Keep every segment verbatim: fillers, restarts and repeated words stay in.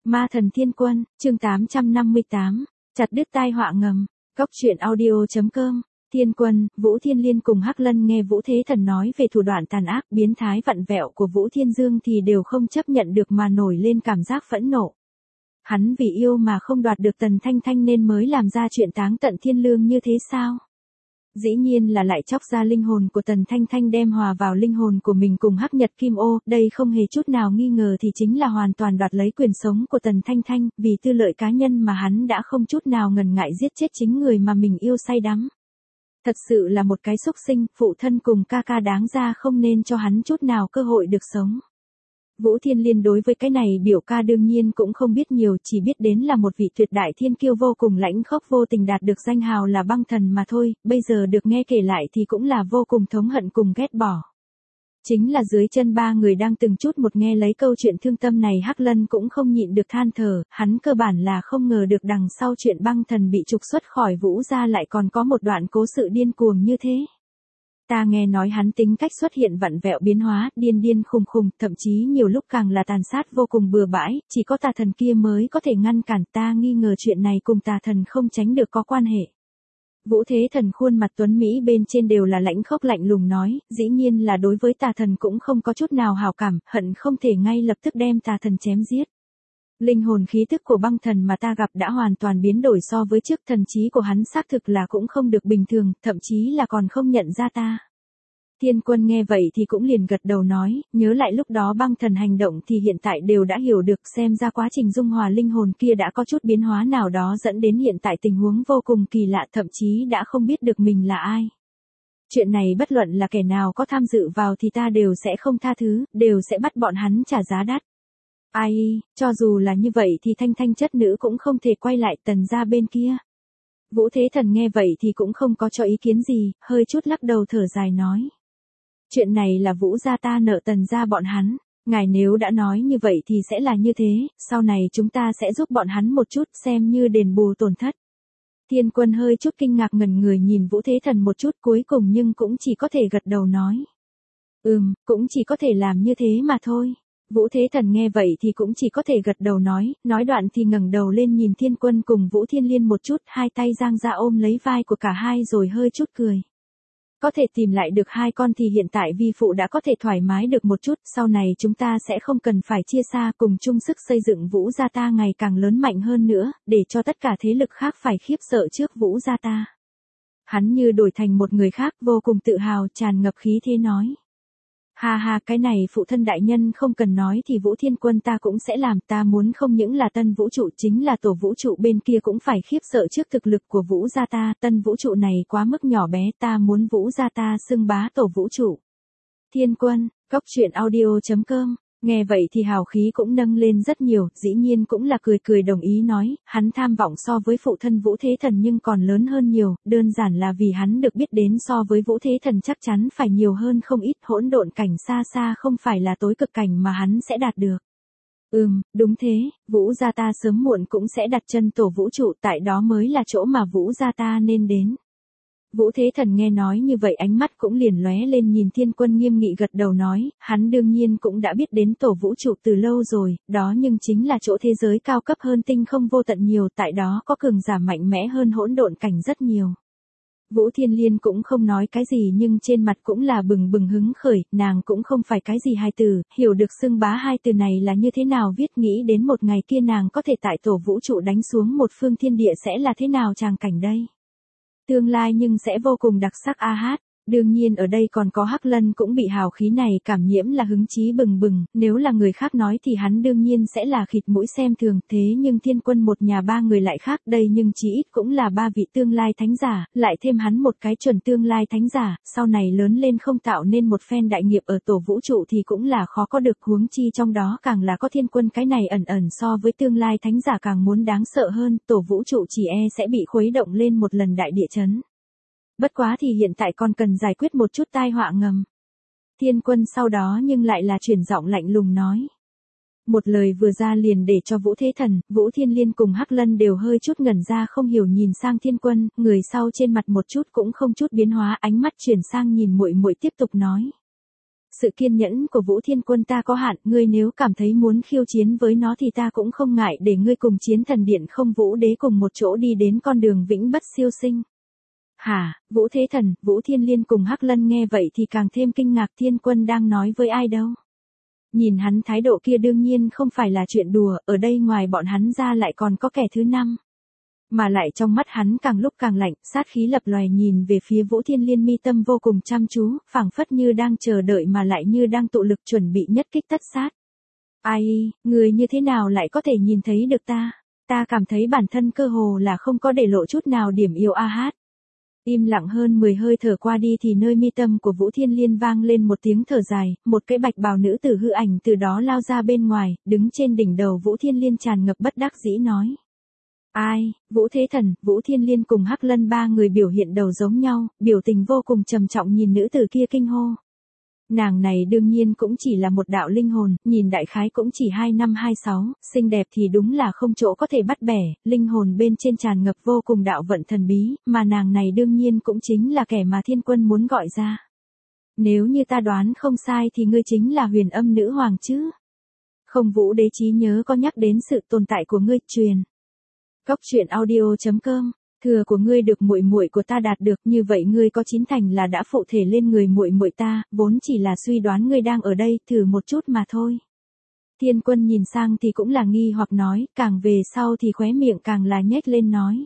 Ma thần thiên quân, chương tám trăm năm mươi tám, chặt đứt tai họa ngầm, Cóc truyện audio chấm com. Thiên quân, Vũ Thiên Liên cùng Hắc Lân nghe Vũ Thế Thần nói về thủ đoạn tàn ác biến thái vặn vẹo của Vũ Thiên Dương thì đều không chấp nhận được mà nổi lên cảm giác phẫn nộ. Hắn vì yêu mà không đoạt được Tần Thanh Thanh nên mới làm ra chuyện táng tận thiên lương như thế sao? Dĩ nhiên là lại chóc ra linh hồn của Tần Thanh Thanh đem hòa vào linh hồn của mình cùng Hắc Nhật Kim Ô, đây không hề chút nào nghi ngờ thì chính là hoàn toàn đoạt lấy quyền sống của Tần Thanh Thanh, vì tư lợi cá nhân mà hắn đã không chút nào ngần ngại giết chết chính người mà mình yêu say đắm. Thật sự là một cái xúc sinh, phụ thân cùng ca ca đáng ra không nên cho hắn chút nào cơ hội được sống. Vũ Thiên Liên đối với cái này biểu ca đương nhiên cũng không biết nhiều, chỉ biết đến là một vị tuyệt đại thiên kiêu vô cùng lãnh khốc vô tình đạt được danh hào là băng thần mà thôi, bây giờ được nghe kể lại thì cũng là vô cùng thống hận cùng ghét bỏ. Chính là dưới chân ba người đang từng chút một nghe lấy câu chuyện thương tâm này, Hắc Lân cũng không nhịn được than thở, hắn cơ bản là không ngờ được đằng sau chuyện băng thần bị trục xuất khỏi Vũ gia lại còn có một đoạn cố sự điên cuồng như thế. Ta nghe nói hắn tính cách xuất hiện vặn vẹo biến hóa, điên điên khùng khùng, thậm chí nhiều lúc càng là tàn sát vô cùng bừa bãi, chỉ có tà thần kia mới có thể ngăn cản, ta nghi ngờ chuyện này cùng tà thần không tránh được có quan hệ. Vũ Thế Thần khuôn mặt tuấn Mỹ bên trên đều là lãnh khốc lạnh lùng nói, dĩ nhiên là đối với tà thần cũng không có chút nào hảo cảm, hận không thể ngay lập tức đem tà thần chém giết. Linh hồn khí tức của băng thần mà ta gặp đã hoàn toàn biến đổi so với trước, thần trí của hắn xác thực là cũng không được bình thường, thậm chí là còn không nhận ra ta. Thiên quân nghe vậy thì cũng liền gật đầu nói, nhớ lại lúc đó băng thần hành động thì hiện tại đều đã hiểu được, xem ra quá trình dung hòa linh hồn kia đã có chút biến hóa nào đó dẫn đến hiện tại tình huống vô cùng kỳ lạ, thậm chí đã không biết được mình là ai. Chuyện này bất luận là kẻ nào có tham dự vào thì ta đều sẽ không tha thứ, đều sẽ bắt bọn hắn trả giá đắt. Ai, cho dù là như vậy thì Thanh Thanh chất nữ cũng không thể quay lại Tần gia bên kia. Vũ Thế Thần nghe vậy thì cũng không có cho ý kiến gì, hơi chút lắc đầu thở dài nói. Chuyện này là Vũ gia ta nợ Tần gia bọn hắn, ngài nếu đã nói như vậy thì sẽ là như thế, sau này chúng ta sẽ giúp bọn hắn một chút xem như đền bù tổn thất. Thiên quân hơi chút kinh ngạc ngẩn người nhìn Vũ Thế Thần một chút cuối cùng nhưng cũng chỉ có thể gật đầu nói. Ừm, cũng chỉ có thể làm như thế mà thôi. Vũ Thế Thần nghe vậy thì cũng chỉ có thể gật đầu nói, nói đoạn thì ngẩng đầu lên nhìn Thiên Quân cùng Vũ Thiên Liên một chút, hai tay giang ra ôm lấy vai của cả hai rồi hơi chút cười. Có thể tìm lại được hai con thì hiện tại vi phụ đã có thể thoải mái được một chút, sau này chúng ta sẽ không cần phải chia xa, cùng chung sức xây dựng Vũ gia ta ngày càng lớn mạnh hơn nữa, để cho tất cả thế lực khác phải khiếp sợ trước Vũ gia ta. Hắn như đổi thành một người khác, vô cùng tự hào, tràn ngập khí thế nói. Ha ha, cái này phụ thân đại nhân không cần nói thì Vũ Thiên Quân ta cũng sẽ làm, ta muốn không những là tân vũ trụ chính là tổ vũ trụ bên kia cũng phải khiếp sợ trước thực lực của Vũ gia ta, tân vũ trụ này quá mức nhỏ bé, ta muốn Vũ gia ta xưng bá tổ vũ trụ. Thiên Quân, Cóc truyện audio chấm com. Nghe vậy thì hào khí cũng nâng lên rất nhiều, dĩ nhiên cũng là cười cười đồng ý nói, hắn tham vọng so với phụ thân Vũ Thế Thần nhưng còn lớn hơn nhiều, đơn giản là vì hắn được biết đến so với Vũ Thế Thần chắc chắn phải nhiều hơn không ít, hỗn độn cảnh xa xa không phải là tối cực cảnh mà hắn sẽ đạt được. Ừm, đúng thế, Vũ gia ta sớm muộn cũng sẽ đặt chân tổ vũ trụ, tại đó mới là chỗ mà Vũ gia ta nên đến. Vũ Thế Thần nghe nói như vậy ánh mắt cũng liền lóe lên nhìn Thiên Quân nghiêm nghị gật đầu nói, hắn đương nhiên cũng đã biết đến tổ vũ trụ từ lâu rồi, đó nhưng chính là chỗ thế giới cao cấp hơn tinh không vô tận nhiều, tại đó có cường giả mạnh mẽ hơn hỗn độn cảnh rất nhiều. Vũ Thiên Liên cũng không nói cái gì nhưng trên mặt cũng là bừng bừng hứng khởi, nàng cũng không phải cái gì hài từ, hiểu được xưng bá hai từ này là như thế nào, viết nghĩ đến một ngày kia nàng có thể tại tổ vũ trụ đánh xuống một phương thiên địa sẽ là thế nào tràng cảnh đây. Tương lai nhưng sẽ vô cùng đặc sắc a hát, đương nhiên ở đây còn có Hắc Lân cũng bị hào khí này cảm nhiễm là hứng chí bừng bừng, nếu là người khác nói thì hắn đương nhiên sẽ là khịt mũi xem thường, thế nhưng Thiên Quân một nhà ba người lại khác, đây nhưng chí ít cũng là ba vị tương lai thánh giả, lại thêm hắn một cái chuẩn tương lai thánh giả, sau này lớn lên không tạo nên một phen đại nghiệp ở tổ vũ trụ thì cũng là khó có được, huống chi trong đó càng là có Thiên Quân cái này ẩn ẩn so với tương lai thánh giả càng muốn đáng sợ hơn, tổ vũ trụ chỉ e sẽ bị khuấy động lên một lần đại địa chấn. Bất quá thì hiện tại còn cần giải quyết một chút tai họa ngầm. Thiên Quân sau đó nhưng lại là chuyển giọng lạnh lùng nói. Một lời vừa ra liền để cho Vũ Thế Thần, Vũ Thiên Liên cùng Hắc Lân đều hơi chút ngẩn ra không hiểu nhìn sang Thiên Quân, người sau trên mặt một chút cũng không chút biến hóa, ánh mắt chuyển sang nhìn muội muội tiếp tục nói. sự kiên nhẫn của Vũ Thiên Quân ta có hạn, ngươi nếu cảm thấy muốn khiêu chiến với nó thì ta cũng không ngại để ngươi cùng Chiến Thần Điện không Vũ Đế cùng một chỗ đi đến con đường vĩnh bất siêu sinh. Hả, Vũ Thế Thần, Vũ Thiên Liên cùng Hắc Lân nghe vậy thì càng thêm kinh ngạc, Thiên Quân đang nói với ai đâu. Nhìn hắn thái độ kia đương nhiên không phải là chuyện đùa, ở đây ngoài bọn hắn ra lại còn có kẻ thứ năm. Mà lại trong mắt hắn càng lúc càng lạnh, sát khí lập lòe nhìn về phía Vũ Thiên Liên, mi tâm vô cùng chăm chú, phảng phất như đang chờ đợi mà lại như đang tụ lực chuẩn bị nhất kích tất sát. Ai, người như thế nào lại có thể nhìn thấy được ta? Ta cảm thấy bản thân cơ hồ là không có để lộ chút nào điểm yêu a hát. Im lặng hơn mười hơi thở qua đi thì nơi mi tâm của Vũ Thiên Liên vang lên một tiếng thở dài, một cái bạch bào nữ tử hư ảnh từ đó lao ra bên ngoài, đứng trên đỉnh đầu Vũ Thiên Liên tràn ngập bất đắc dĩ nói. Ai, Vũ Thế Thần, Vũ Thiên Liên cùng Hắc Lân ba người biểu hiện đầu giống nhau, biểu tình vô cùng trầm trọng nhìn nữ tử kia kinh hô. Nàng này đương nhiên cũng chỉ là một đạo linh hồn, nhìn đại khái cũng chỉ hai năm hai sáu, xinh đẹp thì đúng là không chỗ có thể bắt bẻ, linh hồn bên trên tràn ngập vô cùng đạo vận thần bí, mà nàng này đương nhiên cũng chính là kẻ mà Thiên Quân muốn gọi ra. Nếu như ta đoán không sai thì ngươi chính là Huyền Âm Nữ Hoàng chứ? Không Vũ Đế trí nhớ có nhắc đến sự tồn tại của ngươi, truyền. Cốc truyện audio chấm com, thừa của ngươi được muội muội của ta đạt được, như vậy ngươi có chín thành là đã phụ thể lên người muội muội ta, vốn chỉ là suy đoán ngươi đang ở đây, thử một chút mà thôi. Thiên Quân nhìn sang thì cũng là nghi hoặc nói, càng về sau thì khóe miệng càng là nhếch lên nói.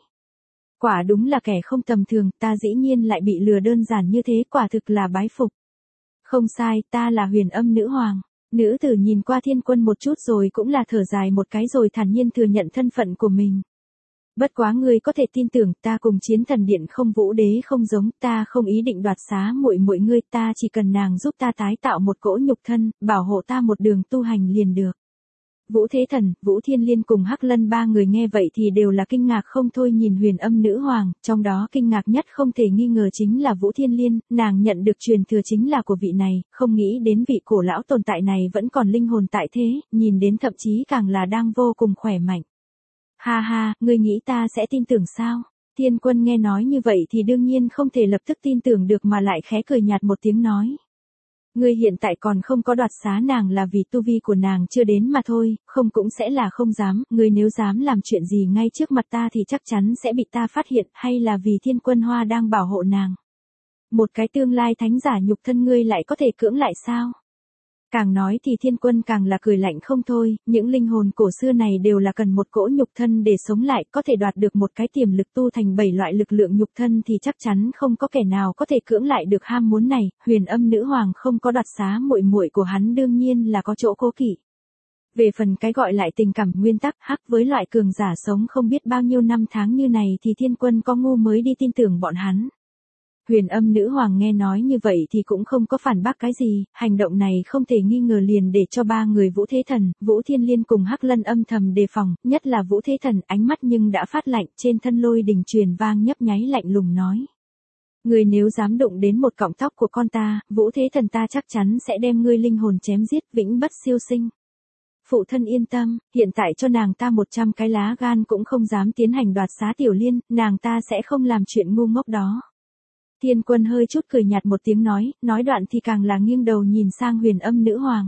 Quả đúng là kẻ không tầm thường, ta dĩ nhiên lại bị lừa đơn giản như thế, quả thực là bái phục. Không sai, ta là Huyền Âm Nữ Hoàng. Nữ tử nhìn qua Thiên Quân một chút rồi cũng là thở dài một cái rồi thản nhiên thừa nhận thân phận của mình. Bất quá ngươi có thể tin tưởng, ta cùng Chiến Thần Điện không Vũ Đế không giống, ta không ý định đoạt xá muội muội ngươi, ta chỉ cần nàng giúp ta tái tạo một cỗ nhục thân, bảo hộ ta một đường tu hành liền được. Vũ Thế Thần, Vũ Thiên Liên cùng Hắc Lân ba người nghe vậy thì đều là kinh ngạc không thôi nhìn Huyền Âm Nữ Hoàng, trong đó kinh ngạc nhất không thể nghi ngờ chính là Vũ Thiên Liên, nàng nhận được truyền thừa chính là của vị này, không nghĩ đến vị cổ lão tồn tại này vẫn còn linh hồn tại thế, nhìn đến thậm chí càng là đang vô cùng khỏe mạnh. Ha ha, ngươi nghĩ ta sẽ tin tưởng sao? Thiên Quân nghe nói như vậy thì đương nhiên không thể lập tức tin tưởng được mà lại khẽ cười nhạt một tiếng nói. Ngươi hiện tại còn không có đoạt xá nàng là vì tu vi của nàng chưa đến mà thôi, không cũng sẽ là không dám, ngươi nếu dám làm chuyện gì ngay trước mặt ta thì chắc chắn sẽ bị ta phát hiện, hay là vì Thiên Quân Hoa đang bảo hộ nàng. Một cái tương lai thánh giả nhục thân ngươi lại có thể cưỡng lại sao? Càng nói thì Thiên Quân càng là cười lạnh không thôi, những linh hồn cổ xưa này đều là cần một cỗ nhục thân để sống lại, có thể đoạt được một cái tiềm lực tu thành bảy loại lực lượng nhục thân thì chắc chắn không có kẻ nào có thể cưỡng lại được ham muốn này, Huyền Âm Nữ Hoàng không có đoạt xá muội muội của hắn đương nhiên là có chỗ cố kỵ. Về phần cái gọi lại tình cảm nguyên tắc hắc với loại cường giả sống không biết bao nhiêu năm tháng như này thì Thiên Quân có ngu mới đi tin tưởng bọn hắn. Huyền Âm Nữ Hoàng nghe nói như vậy thì cũng không có phản bác cái gì, hành động này không thể nghi ngờ liền để cho ba người Vũ Thế Thần, Vũ Thiên Liên cùng Hắc Lân âm thầm đề phòng, nhất là Vũ Thế Thần ánh mắt nhưng đã phát lạnh, trên thân lôi đình truyền vang nhấp nháy lạnh lùng nói. Người nếu dám đụng đến một cọng tóc của con ta, Vũ Thế Thần ta chắc chắn sẽ đem ngươi linh hồn chém giết vĩnh bất siêu sinh. Phụ thân yên tâm, hiện tại cho nàng ta một trăm cái lá gan cũng không dám tiến hành đoạt xá Tiểu Liên, nàng ta sẽ không làm chuyện ngu ngốc đó. Thiên Quân hơi chút cười nhạt một tiếng nói, nói đoạn thì càng là nghiêng đầu nhìn sang Huyền Âm Nữ Hoàng.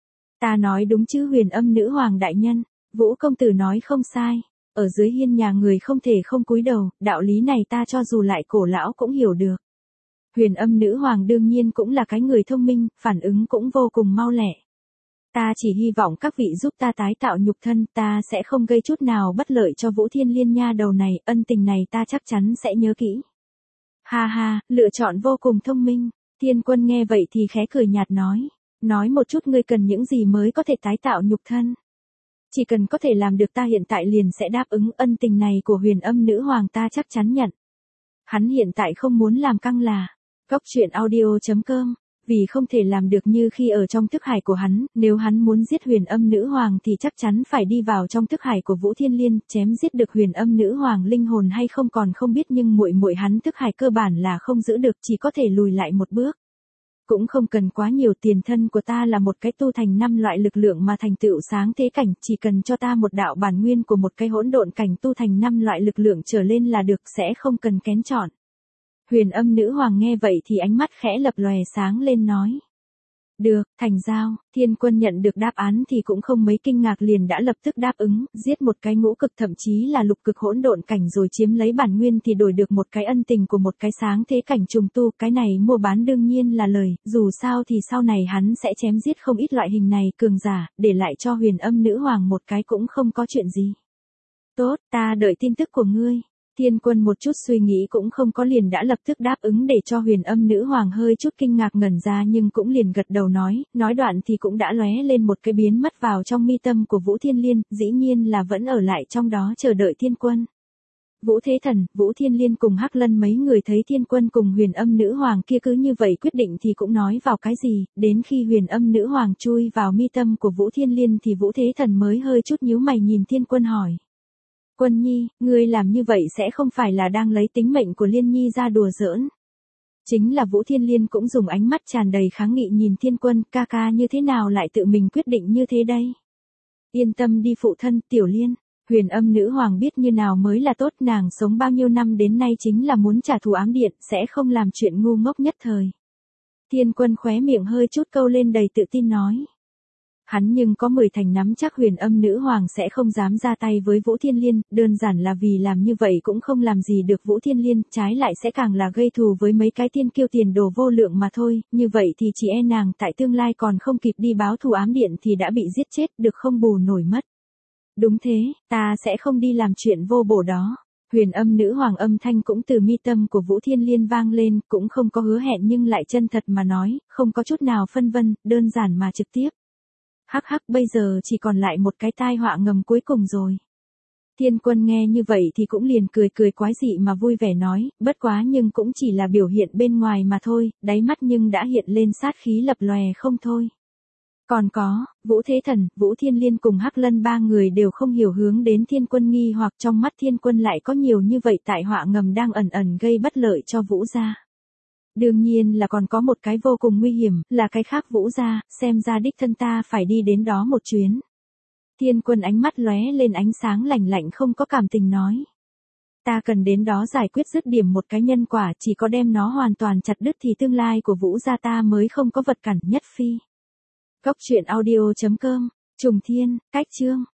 Ta nói đúng chứ Huyền Âm Nữ Hoàng đại nhân, Vũ công tử nói không sai, ở dưới hiên nhà người không thể không cúi đầu, đạo lý này ta cho dù lại cổ lão cũng hiểu được. Huyền Âm Nữ Hoàng đương nhiên cũng là cái người thông minh, phản ứng cũng vô cùng mau lẹ. Ta chỉ hy vọng các vị giúp ta tái tạo nhục thân, ta sẽ không gây chút nào bất lợi cho Vũ Thiên Liên nha đầu này, ân tình này ta chắc chắn sẽ nhớ kỹ. Ha ha, lựa chọn vô cùng thông minh. Thiên Quân nghe vậy thì khẽ cười nhạt nói. Nói một chút ngươi cần những gì mới có thể tái tạo nhục thân. Chỉ cần có thể làm được ta hiện tại liền sẽ đáp ứng, ân tình này của Huyền Âm Nữ Hoàng ta chắc chắn nhận. Hắn hiện tại không muốn làm căng là. Cốc truyện audio chấm com. Vì không thể làm được như khi ở trong thức hải của hắn, nếu hắn muốn giết Huyền Âm Nữ Hoàng thì chắc chắn phải đi vào trong thức hải của Vũ Thiên Liên, chém giết được Huyền Âm Nữ Hoàng linh hồn hay không còn không biết, nhưng muội muội hắn thức hải cơ bản là không giữ được, chỉ có thể lùi lại một bước. Cũng không cần quá nhiều, tiền thân của ta là một cái tu thành năm loại lực lượng mà thành tựu sáng thế cảnh, chỉ cần cho ta một đạo bản nguyên của một cái hỗn độn cảnh tu thành năm loại lực lượng trở lên là được, sẽ không cần kén chọn. Huyền Âm Nữ Hoàng nghe vậy thì ánh mắt khẽ lập lòe sáng lên nói. Được, thành giao. Thiên Quân nhận được đáp án thì cũng không mấy kinh ngạc, liền đã lập tức đáp ứng, giết một cái ngũ cực thậm chí là lục cực hỗn độn cảnh rồi chiếm lấy bản nguyên thì đổi được một cái ân tình của một cái sáng thế cảnh trùng tu, cái này mua bán đương nhiên là lời, dù sao thì sau này hắn sẽ chém giết không ít loại hình này cường giả, để lại cho Huyền Âm Nữ Hoàng một cái cũng không có chuyện gì. Tốt, ta đợi tin tức của ngươi. Thiên Quân một chút suy nghĩ cũng không có, liền đã lập tức đáp ứng, để cho Huyền Âm Nữ Hoàng hơi chút kinh ngạc ngẩn ra nhưng cũng liền gật đầu nói, nói đoạn thì cũng đã lóe lên một cái biến mất vào trong mi tâm của Vũ Thiên Liên, dĩ nhiên là vẫn ở lại trong đó chờ đợi Thiên Quân. Vũ Thế Thần, Vũ Thiên Liên cùng Hắc Lân mấy người thấy Thiên Quân cùng Huyền Âm Nữ Hoàng kia cứ như vậy quyết định thì cũng nói vào cái gì, đến khi Huyền Âm Nữ Hoàng chui vào mi tâm của Vũ Thiên Liên thì Vũ Thế Thần mới hơi chút nhíu mày nhìn Thiên Quân hỏi. Quân Nhi, ngươi làm như vậy sẽ không phải là đang lấy tính mệnh của Liên Nhi ra đùa giỡn. Chính là Vũ Thiên Liên cũng dùng ánh mắt tràn đầy kháng nghị nhìn Thiên Quân, ca ca như thế nào lại tự mình quyết định như thế đây? Yên tâm đi phụ thân, Tiểu Liên. Huyền Âm Nữ Hoàng biết như nào mới là tốt, nàng sống bao nhiêu năm đến nay chính là muốn trả thù ám điện, sẽ không làm chuyện ngu ngốc nhất thời. Thiên Quân khóe miệng hơi chút câu lên đầy tự tin nói. Hắn nhưng có mười thành nắm chắc Huyền Âm Nữ Hoàng sẽ không dám ra tay với Vũ Thiên Liên, đơn giản là vì làm như vậy cũng không làm gì được Vũ Thiên Liên, trái lại sẽ càng là gây thù với mấy cái thiên kiêu tiền đồ vô lượng mà thôi, như vậy thì chỉ e nàng tại tương lai còn không kịp đi báo thù ám điện thì đã bị giết chết, được không bù nổi mất. Đúng thế, ta sẽ không đi làm chuyện vô bổ đó. Huyền Âm Nữ Hoàng âm thanh cũng từ mi tâm của Vũ Thiên Liên vang lên, cũng không có hứa hẹn nhưng lại chân thật mà nói, không có chút nào phân vân, đơn giản mà trực tiếp. Hắc hắc, bây giờ chỉ còn lại một cái tai họa ngầm cuối cùng rồi. Thiên Quân nghe như vậy thì cũng liền cười cười quái dị mà vui vẻ nói, bất quá nhưng cũng chỉ là biểu hiện bên ngoài mà thôi, đáy mắt nhưng đã hiện lên sát khí lập lòe không thôi. Còn có, Vũ Thế Thần, Vũ Thiên Liên cùng Hắc Lân ba người đều không hiểu hướng đến Thiên Quân nghi hoặc trong mắt Thiên Quân lại có nhiều như vậy tại họa ngầm đang ẩn ẩn gây bất lợi cho Vũ gia. Đương nhiên là còn có một cái vô cùng nguy hiểm, là cái khác Vũ gia, xem ra đích thân ta phải đi đến đó một chuyến. Thiên Quân ánh mắt lóe lên ánh sáng lạnh lạnh không có cảm tình nói. Ta cần đến đó giải quyết dứt điểm một cái nhân quả, chỉ có đem nó hoàn toàn chặt đứt thì tương lai của Vũ gia ta mới không có vật cản nhất phi. Góc truyện audio chấm com, Trùng Thiên, Cách Chương.